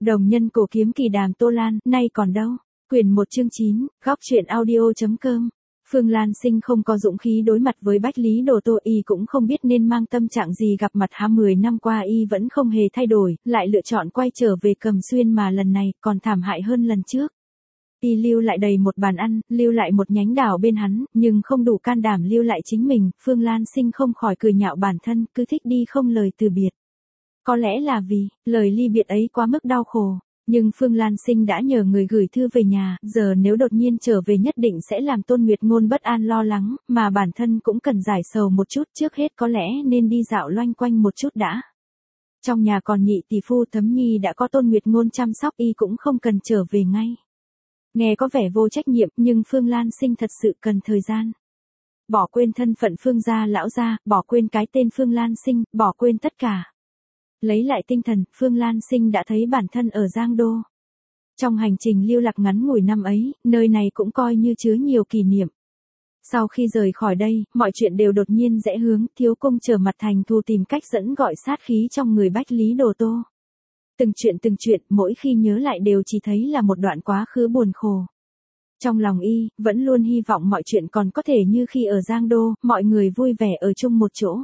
Đồng nhân cổ kiếm kỳ đàm Tô Lan, nay còn đâu? Quyển 1 chương 9, góc truyện audio.com. Phương Lan Sinh không có dũng khí đối mặt với Bách Lý Đồ Tô, y cũng không biết nên mang tâm trạng gì gặp mặt 10 năm qua y vẫn không hề thay đổi, lại lựa chọn quay trở về Cẩm Xuyên mà lần này còn thảm hại hơn lần trước. Y lưu lại đầy một bàn ăn, lưu lại một nhánh đào bên hắn, nhưng không đủ can đảm lưu lại chính mình. Phương Lan Sinh không khỏi cười nhạo bản thân, cứ thích đi không lời từ biệt. Có lẽ là vì lời ly biệt ấy quá mức đau khổ, nhưng Phương Lan Sinh đã nhờ người gửi thư về nhà, giờ nếu đột nhiên trở về nhất định sẽ làm Tôn Nguyệt Ngôn bất an lo lắng, mà bản thân cũng cần giải sầu một chút, trước hết có lẽ nên đi dạo loanh quanh một chút đã. Trong nhà còn nhị tỷ phu Thấm Nhi đã có Tôn Nguyệt Ngôn chăm sóc, y cũng không cần trở về ngay. Nghe có vẻ vô trách nhiệm, nhưng Phương Lan Sinh thật sự cần thời gian. Bỏ quên thân phận Phương gia lão gia, bỏ quên cái tên Phương Lan Sinh, bỏ quên tất cả. Lấy lại tinh thần, Phương Lan Sinh đã thấy bản thân ở Giang Đô. Trong hành trình lưu lạc ngắn ngủi năm ấy, nơi này cũng coi như chứa nhiều kỷ niệm. Sau khi rời khỏi đây, mọi chuyện đều đột nhiên rẽ hướng, thiếu cung trở mặt thành thù tìm cách dẫn gọi sát khí trong người Bách Lý Đồ Tô. Từng chuyện, mỗi khi nhớ lại đều chỉ thấy là một đoạn quá khứ buồn khổ. Trong lòng y, vẫn luôn hy vọng mọi chuyện còn có thể như khi ở Giang Đô, mọi người vui vẻ ở chung một chỗ.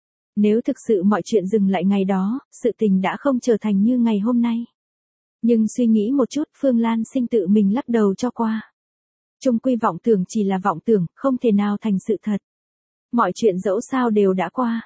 Nếu thực sự mọi chuyện dừng lại ngày đó, sự tình đã không trở thành như ngày hôm nay. Nhưng suy nghĩ một chút, Phương Lan Sinh tự mình lắc đầu cho qua. Chung quy vọng tưởng chỉ là vọng tưởng, không thể nào thành sự thật. Mọi chuyện dẫu sao đều đã qua.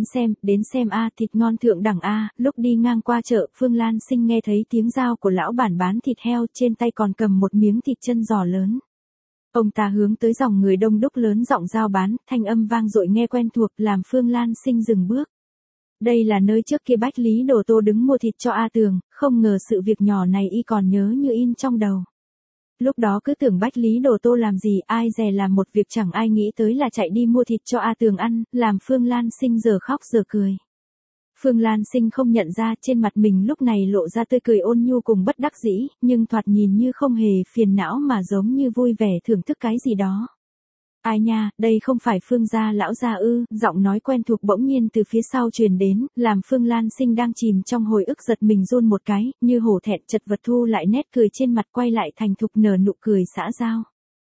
Đến xem a, thịt ngon thượng đẳng a. Lúc đi ngang qua chợ, Phương Lan Sinh nghe thấy tiếng dao của lão bản bán thịt heo, trên tay còn cầm một miếng thịt chân giò lớn. Ông ta hướng tới dòng người đông đúc lớn giọng giao bán, thanh âm vang dội nghe quen thuộc, làm Phương Lan Sinh dừng bước. Đây là nơi trước kia Bách Lý Đồ Tô đứng mua thịt cho A Tường, không ngờ sự việc nhỏ này y còn nhớ như in trong đầu. Lúc đó cứ tưởng Bách Lý Đồ Tô làm gì, ai dè làm một việc chẳng ai nghĩ tới là chạy đi mua thịt cho A Tường ăn, làm Phương Lan Sinh giờ khóc giờ cười. Phương Lan Sinh không nhận ra trên mặt mình lúc này lộ ra tươi cười ôn nhu cùng bất đắc dĩ, nhưng thoạt nhìn như không hề phiền não mà giống như vui vẻ thưởng thức cái gì đó. Ai nha, đây không phải Phương gia lão gia ư? Giọng nói quen thuộc bỗng nhiên từ phía sau truyền đến, làm Phương Lan Sinh đang chìm trong hồi ức giật mình run một cái, như hổ thẹn chật vật thu lại nét cười trên mặt quay lại thành thục nở nụ cười xã giao.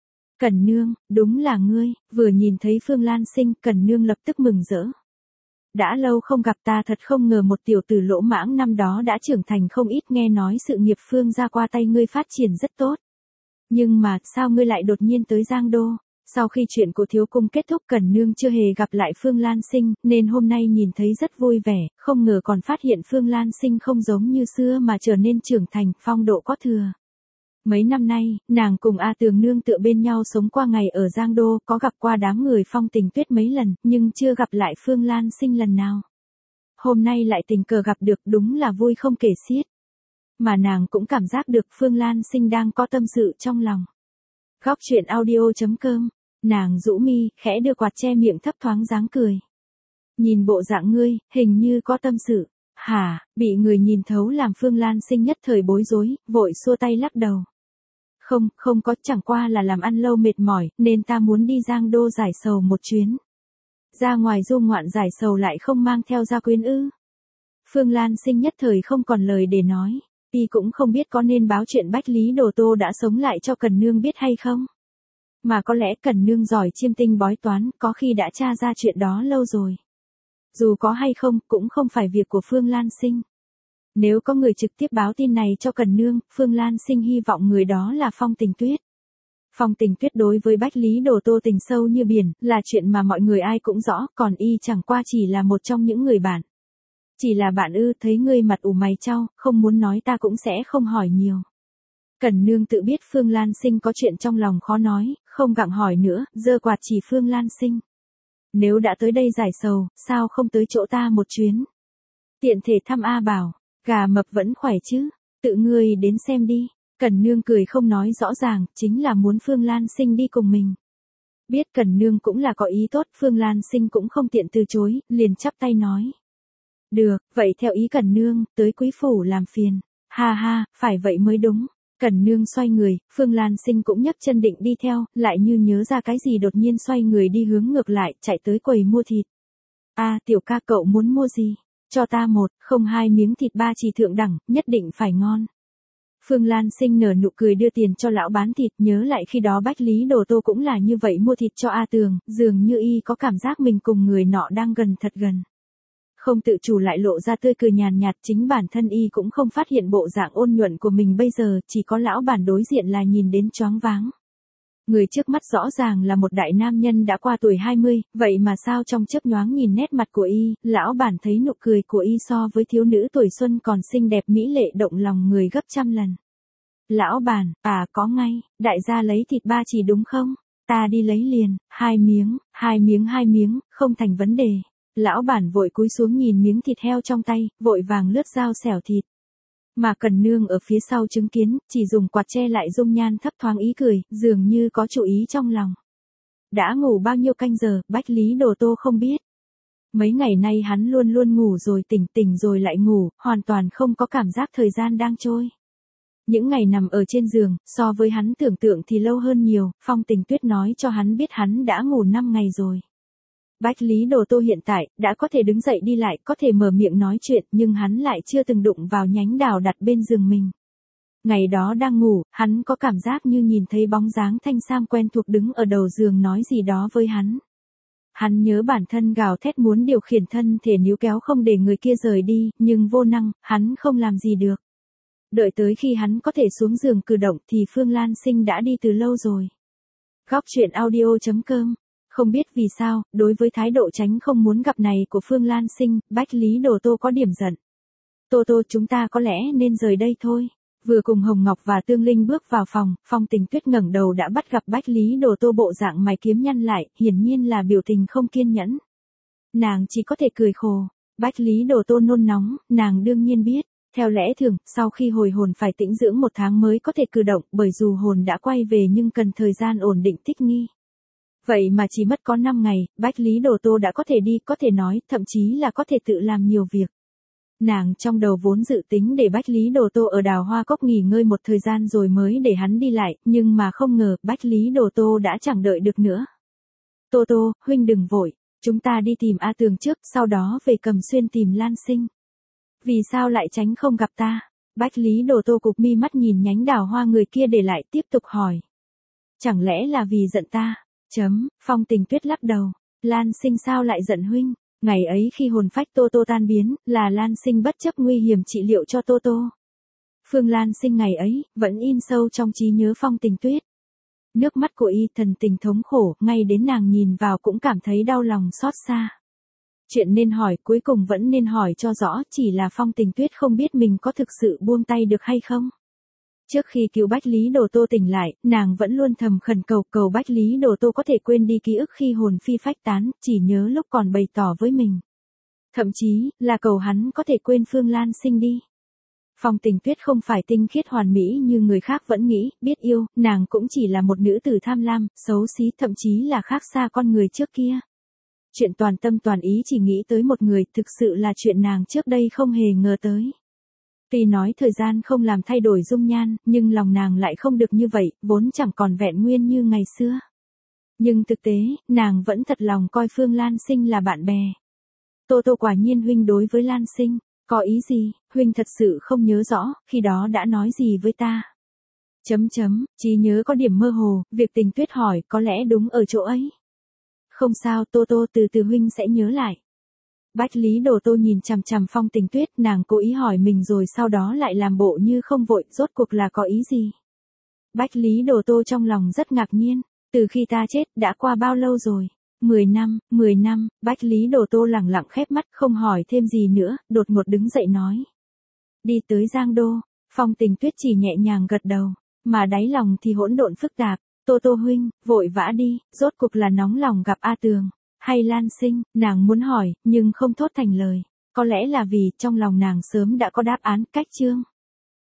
Cẩn Nương, đúng là ngươi. Vừa nhìn thấy Phương Lan Sinh, Cẩn Nương lập tức mừng rỡ. Đã lâu không gặp, ta thật không ngờ một tiểu tử lỗ mãng năm đó đã trưởng thành không ít, nghe nói sự nghiệp Phương gia qua tay ngươi phát triển rất tốt. Nhưng mà, sao ngươi lại đột nhiên tới Giang Đô? Sau khi chuyện của thiếu cung kết thúc, Cẩn Nương chưa hề gặp lại Phương Lan Sinh, nên hôm nay nhìn thấy rất vui vẻ, không ngờ còn phát hiện Phương Lan Sinh không giống như xưa mà trở nên trưởng thành, phong độ có thừa. Mấy năm nay, nàng cùng A Tường nương tựa bên nhau sống qua ngày ở Giang Đô, có gặp qua đám người Phong Tình Tuyết mấy lần, nhưng chưa gặp lại Phương Lan Sinh lần nào. Hôm nay lại tình cờ gặp được, đúng là vui không kể xiết. Mà nàng cũng cảm giác được Phương Lan Sinh đang có tâm sự trong lòng. Góc truyện audio.com, nàng rũ mi, khẽ đưa quạt che miệng thấp thoáng dáng cười. Nhìn bộ dạng ngươi, hình như có tâm sự. Hả, bị người nhìn thấu làm Phương Lan Sinh nhất thời bối rối, vội xua tay lắc đầu. Không có, chẳng qua là làm ăn lâu mệt mỏi, nên ta muốn đi Giang Đô giải sầu một chuyến. Ra ngoài du ngoạn giải sầu lại không mang theo gia quyến ư? Phương Lan Sinh nhất thời không còn lời để nói. Y cũng không biết có nên báo chuyện Bách Lý Đồ Tô đã sống lại cho Cẩn Nương biết hay không. Mà có lẽ Cẩn Nương giỏi chiêm tinh bói toán, có khi đã tra ra chuyện đó lâu rồi. Dù có hay không, cũng không phải việc của Phương Lan Sinh. Nếu có người trực tiếp báo tin này cho Cẩn Nương, Phương Lan Sinh hy vọng người đó là Phong Tình Tuyết. Phong Tình Tuyết đối với Bách Lý Đồ Tô tình sâu như biển, là chuyện mà mọi người ai cũng rõ, còn y chẳng qua chỉ là một trong những người bạn. Chỉ là bạn ư? Thấy ngươi mặt ủ mày chau, không muốn nói ta cũng sẽ không hỏi nhiều. Cẩn Nương tự biết Phương Lan Sinh có chuyện trong lòng khó nói, không gặng hỏi nữa, giơ quạt chỉ Phương Lan Sinh. Nếu đã tới đây giải sầu, sao không tới chỗ ta một chuyến? Tiện thể thăm A Bảo, gà mập vẫn khỏe chứ? Tự ngươi đến xem đi. Cẩn Nương cười không nói rõ ràng, chính là muốn Phương Lan Sinh đi cùng mình. Biết Cẩn Nương cũng là có ý tốt, Phương Lan Sinh cũng không tiện từ chối, liền chắp tay nói. Được, vậy theo ý Cẩn Nương, tới quý phủ làm phiền. Ha ha, phải vậy mới đúng. Cẩn Nương xoay người, Phương Lan Sinh cũng nhấc chân định đi theo, lại như nhớ ra cái gì đột nhiên xoay người đi hướng ngược lại, chạy tới quầy mua thịt. Tiểu ca cậu muốn mua gì? Cho ta 1, không 2 miếng thịt ba chỉ thượng đẳng, nhất định phải ngon. Phương Lan Sinh nở nụ cười đưa tiền cho lão bán thịt, nhớ lại khi đó Bách Lý Đồ Tô cũng là như vậy mua thịt cho A Tường, dường như y có cảm giác mình cùng người nọ đang gần thật gần. Không tự chủ lại lộ ra tươi cười nhàn nhạt, chính bản thân y cũng không phát hiện bộ dạng ôn nhuận của mình bây giờ, chỉ có lão bản đối diện là nhìn đến choáng váng. Người trước mắt rõ ràng là một đại nam nhân đã qua tuổi 20, vậy mà sao trong chớp nhoáng nhìn nét mặt của y, lão bản thấy nụ cười của y so với thiếu nữ tuổi xuân còn xinh đẹp mỹ lệ động lòng người gấp trăm lần. Lão bản, có ngay, đại gia lấy thịt 3 chỉ đúng không? Ta đi lấy liền, 2 miếng, không thành vấn đề. Lão bản vội cúi xuống nhìn miếng thịt heo trong tay, vội vàng lướt dao xẻo thịt. Mà Cần Nương ở phía sau chứng kiến, chỉ dùng quạt che lại dung nhan thấp thoáng ý cười, dường như có chủ ý trong lòng. Đã ngủ bao nhiêu canh giờ, Bách Lý Đồ Tô không biết. Mấy ngày nay hắn luôn luôn ngủ rồi tỉnh rồi lại ngủ, hoàn toàn không có cảm giác thời gian đang trôi. Những ngày nằm ở trên giường, so với hắn tưởng tượng thì lâu hơn nhiều, Phong Tình Tuyết nói cho hắn biết hắn đã ngủ 5 ngày rồi. Bách Lý Đồ Tô hiện tại, đã có thể đứng dậy đi lại, có thể mở miệng nói chuyện, nhưng hắn lại chưa từng đụng vào nhánh đào đặt bên giường mình. Ngày đó đang ngủ, hắn có cảm giác như nhìn thấy bóng dáng thanh sam quen thuộc đứng ở đầu giường nói gì đó với hắn. Hắn nhớ bản thân gào thét muốn điều khiển thân thể níu kéo không để người kia rời đi, nhưng vô năng, hắn không làm gì được. Đợi tới khi hắn có thể xuống giường cử động thì Phương Lan Sinh đã đi từ lâu rồi. Góc truyện audio.com. Không biết vì sao, đối với thái độ tránh không muốn gặp này của Phương Lan Sinh, Bách Lý Đồ Tô có điểm giận. Tô, chúng ta có lẽ nên rời đây thôi. Vừa cùng Hồng Ngọc và Tương Linh bước vào phòng, Phong Tình Tuyết ngẩng đầu đã bắt gặp Bách Lý Đồ Tô bộ dạng mày kiếm nhăn lại, hiển nhiên là biểu tình không kiên nhẫn. Nàng chỉ có thể cười khổ. Bách Lý Đồ Tô nôn nóng, nàng đương nhiên biết. Theo lẽ thường, sau khi hồi hồn phải tĩnh dưỡng 1 tháng mới có thể cử động, bởi dù hồn đã quay về nhưng cần thời gian ổn định thích nghi. Vậy mà chỉ mất có 5 ngày, Bách Lý Đồ Tô đã có thể đi, có thể nói, thậm chí là có thể tự làm nhiều việc. Nàng trong đầu vốn dự tính để Bách Lý Đồ Tô ở Đào Hoa Cốc nghỉ ngơi một thời gian rồi mới để hắn đi lại, nhưng mà không ngờ Bách Lý Đồ Tô đã chẳng đợi được nữa. Tô, huynh đừng vội, chúng ta đi tìm A Tường trước, sau đó về Cầm Xuyên tìm Lan Sinh. Vì sao lại tránh không gặp ta? Bách Lý Đồ Tô cụp mi mắt nhìn nhánh đào hoa người kia để lại tiếp tục hỏi. Chẳng lẽ là vì giận ta? Phong Tình Tuyết lắc đầu. Lan Sinh sao lại giận huynh? Ngày ấy khi hồn phách Tô tan biến, là Lan Sinh bất chấp nguy hiểm trị liệu cho Tô. Phương Lan Sinh ngày ấy, vẫn in sâu trong trí nhớ Phong Tình Tuyết. Nước mắt của y thần tình thống khổ, ngay đến nàng nhìn vào cũng cảm thấy đau lòng xót xa. Chuyện nên hỏi cuối cùng vẫn nên hỏi cho rõ, chỉ là Phong Tình Tuyết không biết mình có thực sự buông tay được hay không. Trước khi cứu Bách Lý Đồ Tô tỉnh lại, nàng vẫn luôn thầm khẩn cầu Bách Lý Đồ Tô có thể quên đi ký ức khi hồn phi phách tán, chỉ nhớ lúc còn bày tỏ với mình. Thậm chí, là cầu hắn có thể quên Phương Lan Sinh đi. Phong Tình Tuyết không phải tinh khiết hoàn mỹ như người khác vẫn nghĩ, biết yêu, nàng cũng chỉ là một nữ tử tham lam, xấu xí, thậm chí là khác xa con người trước kia. Chuyện toàn tâm toàn ý chỉ nghĩ tới một người, thực sự là chuyện nàng trước đây không hề ngờ tới. Tuy nói thời gian không làm thay đổi dung nhan, nhưng lòng nàng lại không được như vậy, vốn chẳng còn vẹn nguyên như ngày xưa. Nhưng thực tế, nàng vẫn thật lòng coi Phương Lan Sinh là bạn bè. Tô quả nhiên huynh đối với Lan Sinh, có ý gì, huynh thật sự không nhớ rõ, khi đó đã nói gì với ta. Trí nhớ có điểm mơ hồ, việc Tình Tuyết hỏi có lẽ đúng ở chỗ ấy. Không sao Tô từ từ huynh sẽ nhớ lại. Bách Lý Đồ Tô nhìn chằm chằm Phong Tình Tuyết, nàng cố ý hỏi mình rồi sau đó lại làm bộ như không vội, rốt cuộc là có ý gì. Bách Lý Đồ Tô trong lòng rất ngạc nhiên, từ khi ta chết, đã qua bao lâu rồi? 10 năm, Bách Lý Đồ Tô lẳng lặng khép mắt không hỏi thêm gì nữa, đột ngột đứng dậy nói. Đi tới Giang Đô, Phong Tình Tuyết chỉ nhẹ nhàng gật đầu, mà đáy lòng thì hỗn độn phức tạp. Tô huynh, vội vã đi, rốt cuộc là nóng lòng gặp A Tường, hay Lan Sinh, nàng muốn hỏi, nhưng không thốt thành lời. Có lẽ là vì trong lòng nàng sớm đã có đáp án, cách chương.